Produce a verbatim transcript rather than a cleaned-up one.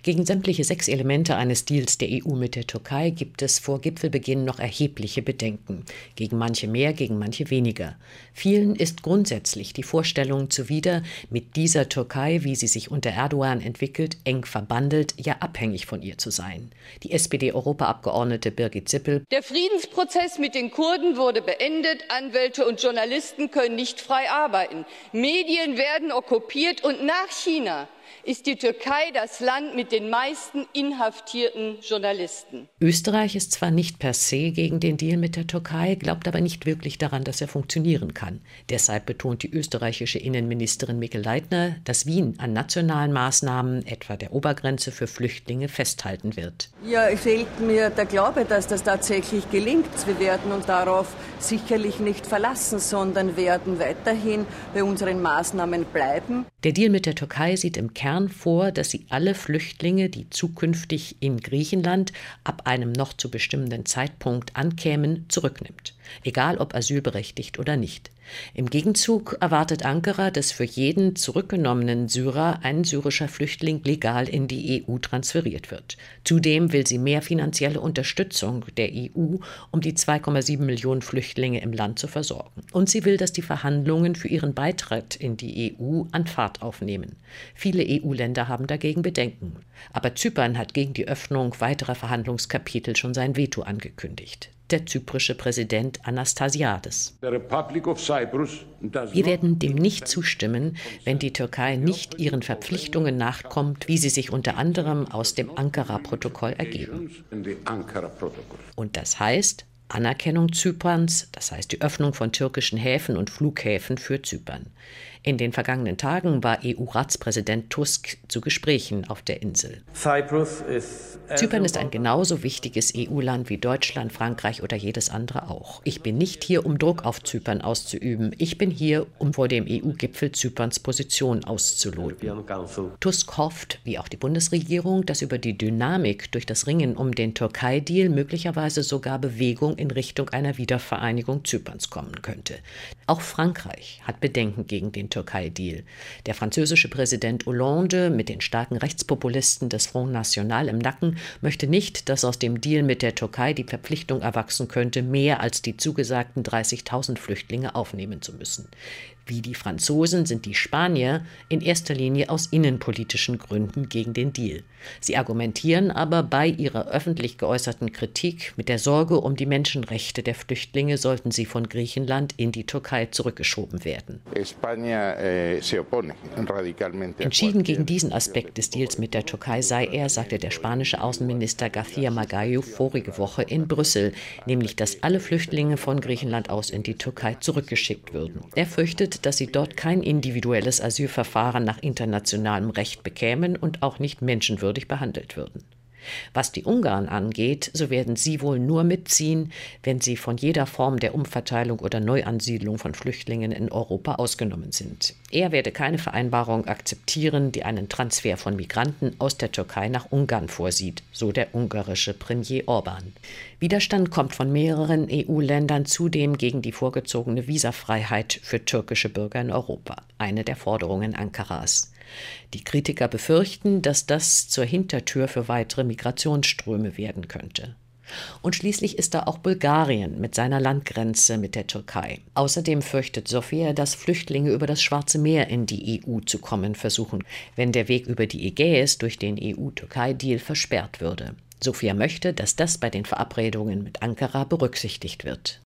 Gegen sämtliche sechs Elemente eines Deals der E U mit der Türkei gibt es vor Gipfelbeginn noch erhebliche Bedenken. Gegen manche mehr, gegen manche weniger. Vielen ist grundsätzlich die Vorstellung zuwider, mit dieser Türkei, wie sie sich unter Erdogan entwickelt, eng verbandelt, ja abhängig von ihr zu sein. Die S P D-Europaabgeordnete Birgit Sippel: Der Friedensprozess mit den Kurden wurde beendet. Anwälte und Journalisten können nicht frei arbeiten. Medien werden okkupiert und nach China ist die Türkei das Land mit den meisten inhaftierten Journalisten. Österreich ist zwar nicht per se gegen den Deal mit der Türkei, glaubt aber nicht wirklich daran, dass er funktionieren kann. Deshalb betont die österreichische Innenministerin Mikl-Leitner, dass Wien an nationalen Maßnahmen, etwa der Obergrenze für Flüchtlinge, festhalten wird. Ja, es fehlt mir der Glaube, dass das tatsächlich gelingt. Wir werden uns darauf sicherlich nicht verlassen, sondern werden weiterhin bei unseren Maßnahmen bleiben. Der Deal mit der Türkei sieht im Kern vor, dass sie alle Flüchtlinge, die zukünftig in Griechenland ab einem noch zu bestimmenden Zeitpunkt ankämen, zurücknimmt. Egal ob asylberechtigt oder nicht. Im Gegenzug erwartet Ankara, dass für jeden zurückgenommenen Syrer ein syrischer Flüchtling legal in die E U transferiert wird. Zudem will sie mehr finanzielle Unterstützung der E U, um die zwei Komma sieben Millionen Flüchtlinge im Land zu versorgen. Und sie will, dass die Verhandlungen für ihren Beitritt in die E U an Fahrt aufnehmen. Viele E U-Länder haben dagegen Bedenken. Aber Zypern hat gegen die Öffnung weiterer Verhandlungskapitel schon sein Veto angekündigt. Der zyprische Präsident Anastasiades: Wir werden dem nicht zustimmen, wenn die Türkei nicht ihren Verpflichtungen nachkommt, wie sie sich unter anderem aus dem Ankara-Protokoll ergeben. Und das heißt Anerkennung Zyperns, das heißt die Öffnung von türkischen Häfen und Flughäfen für Zypern. In den vergangenen Tagen war E U-Ratspräsident Tusk zu Gesprächen auf der Insel. Zypern ist ein genauso wichtiges E U-Land wie Deutschland, Frankreich oder jedes andere auch. Ich bin nicht hier, um Druck auf Zypern auszuüben. Ich bin hier, um vor dem E U-Gipfel Zyperns Position auszuloten. Tusk hofft, wie auch die Bundesregierung, dass über die Dynamik durch das Ringen um den Türkei-Deal möglicherweise sogar Bewegung in Richtung einer Wiedervereinigung Zyperns kommen könnte. Auch Frankreich hat Bedenken gegen den Türkei-Deal. Der französische Präsident Hollande mit den starken Rechtspopulisten des Front National im Nacken möchte nicht, dass aus dem Deal mit der Türkei die Verpflichtung erwachsen könnte, mehr als die zugesagten dreißigtausend Flüchtlinge aufnehmen zu müssen. Wie die Franzosen sind die Spanier in erster Linie aus innenpolitischen Gründen gegen den Deal. Sie argumentieren aber bei ihrer öffentlich geäußerten Kritik mit der Sorge um die Menschenrechte der Flüchtlinge, sollten sie von Griechenland in die Türkei zurückgeschoben werden. Entschieden gegen diesen Aspekt des Deals mit der Türkei sei er, sagte der spanische Außenminister García Margallo vorige Woche in Brüssel, nämlich dass alle Flüchtlinge von Griechenland aus in die Türkei zurückgeschickt würden. Er fürchtet, dass sie dort kein individuelles Asylverfahren nach internationalem Recht bekämen und auch nicht menschenwürdig behandelt würden. Was die Ungarn angeht, so werden sie wohl nur mitziehen, wenn sie von jeder Form der Umverteilung oder Neuansiedlung von Flüchtlingen in Europa ausgenommen sind. Er werde keine Vereinbarung akzeptieren, die einen Transfer von Migranten aus der Türkei nach Ungarn vorsieht, so der ungarische Premier Orbán. Widerstand kommt von mehreren E U-Ländern zudem gegen die vorgezogene Visafreiheit für türkische Bürger in Europa, eine der Forderungen Ankaras. Die Kritiker befürchten, dass das zur Hintertür für weitere Migrationsströme werden könnte. Und schließlich ist da auch Bulgarien mit seiner Landgrenze mit der Türkei. Außerdem fürchtet Sofia, dass Flüchtlinge über das Schwarze Meer in die E U zu kommen versuchen, wenn der Weg über die Ägäis durch den E U-Türkei-Deal versperrt würde. Sofia möchte, dass das bei den Verabredungen mit Ankara berücksichtigt wird.